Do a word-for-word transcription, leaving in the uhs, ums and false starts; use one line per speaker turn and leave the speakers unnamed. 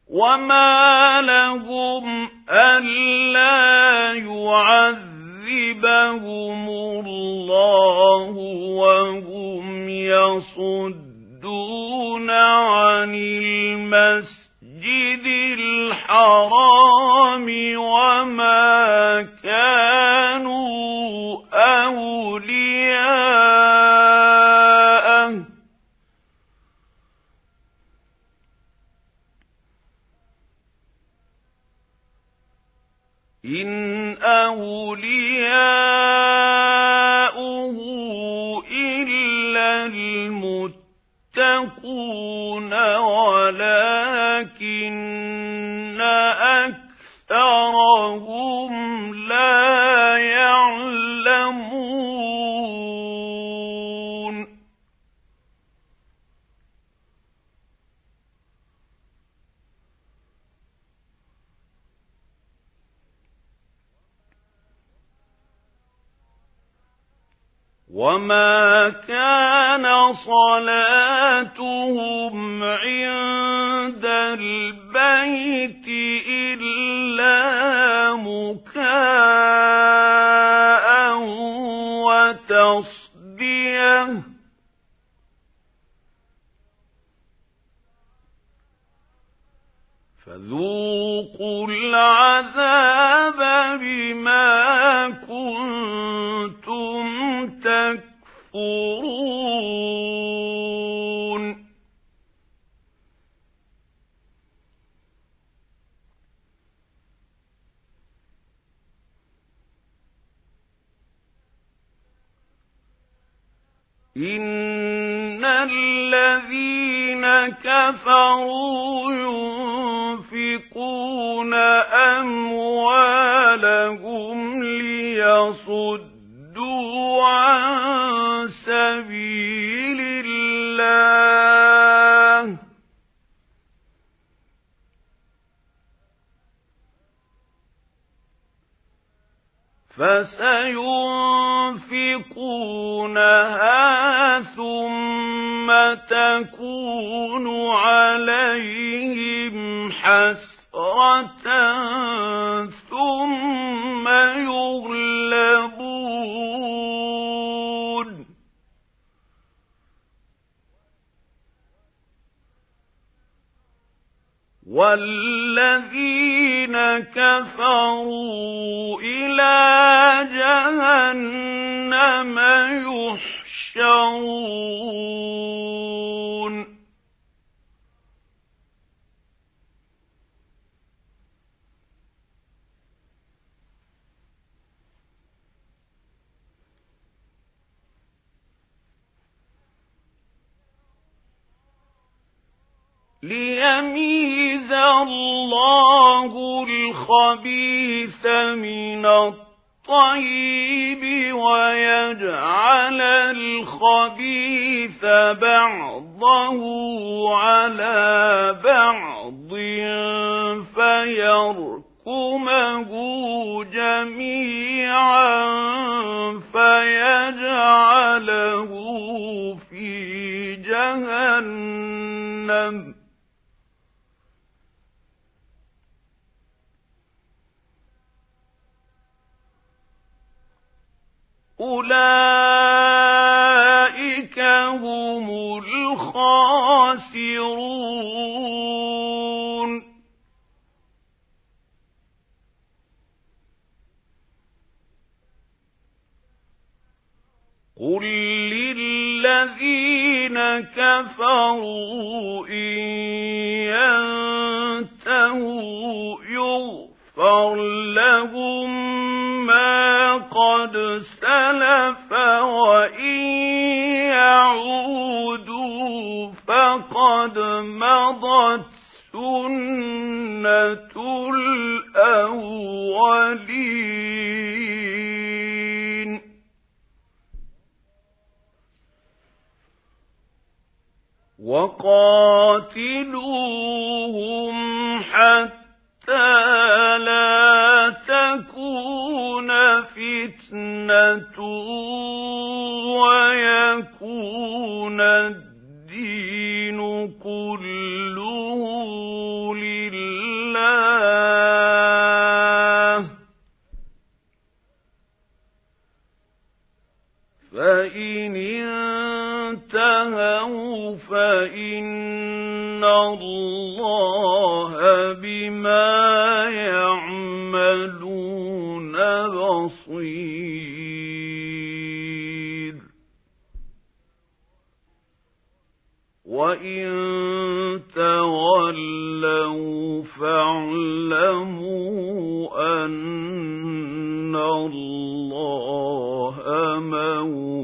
وما لهم ألا يعذبهم الله وهم يصدون عن المسجد الحرام وما كانوا أولياءه إن أولياؤه إلا المتقون ولكن أكثرهم لا يعلمون وما كان صلاتهم عند البيت إلا مكاء وتصديه فذوقوا العذاب بما كنتم تكفرون إن الذين كفروا ينفقون أموالهم ليصدوا عن سبيل الله فسينفقونها ثم تكون عليهم حسرة ثم يغلبون والذين كفروا إلى جهنم يحشرون ليميز الله الخبيث من الطيب ويجعل الخبيث بعضه على بعض فيركمه جميعا فيجعله في جهنم أولئك هم الخاسرون قل للذين كفروا إن ينتهوا يغفر لهم ما قد سلف وإن يعودوا فقد مضت سنة الأولين وقاتلوهم حتى لا تكون فتنة ويكون الدين كله لله تولوا فإن الله بما يعملون بصير وإن تولوا فاعلموا أن الله مولاكم